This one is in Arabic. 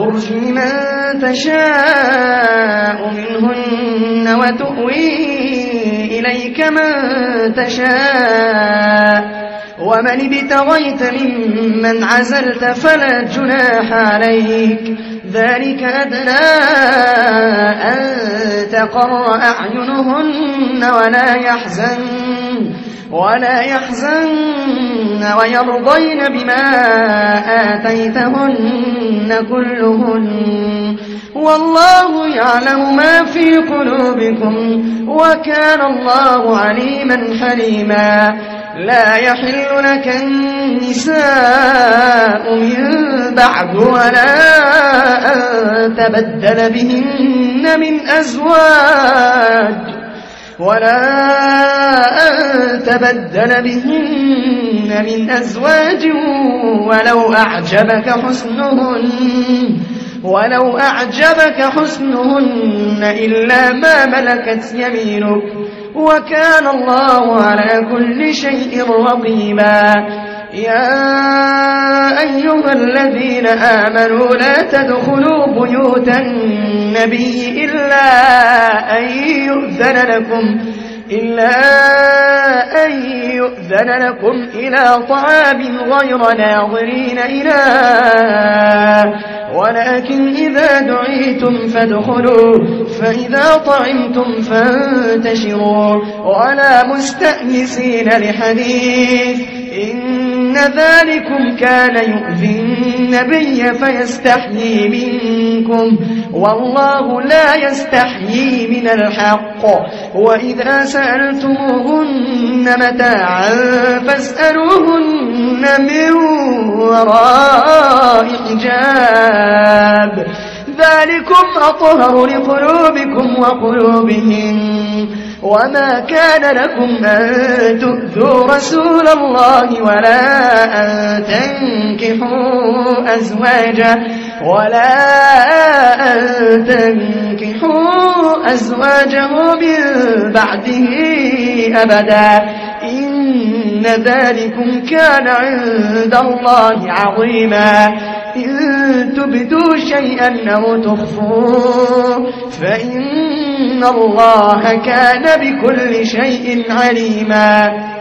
ترجي من تشاء منهن وتؤوي إليك من تشاء ومن ابتغيت ممن عزلت فلا جناح عليك ذلك أدنى أن تقر أعينهن ولا يحزن ويرضين بما آتيتهن كلهن والله يعلم ما في قلوبكم وكان الله عليما حليما لا يحل لك النساء من بعد ولا أن تبدل بهن من أزواج ولو أعجبك حسنهن إلا ما ملكت يمينك وكان الله على كل شيء رقيبا يا أيها الذين آمنوا لا تدخلوا بيوت النبي إلا أن يؤذن لكم إلى طعام غير ناظرين إناه ولكن إذا دعيتم فادخلوا فإذا طعمتم فانتشروا ولا مستأنسين لحديث إن ذلكم كان يؤذي النبي فيستحيي منكم والله لا يستحيي من الحق وإذا سألتموهن متاعا فاسألوهن من وراء حجاب ذلكم أطهر لقلوبكم وقلوبهم وما كان لكم أن تؤذوا رسول الله ولا أن تنكحوا أزواجه من بعده أبدا إن ذلكم كان عند الله عظيما إن تبدوا شيئا أو تخفوه فإن الله كان بكل شيء عليما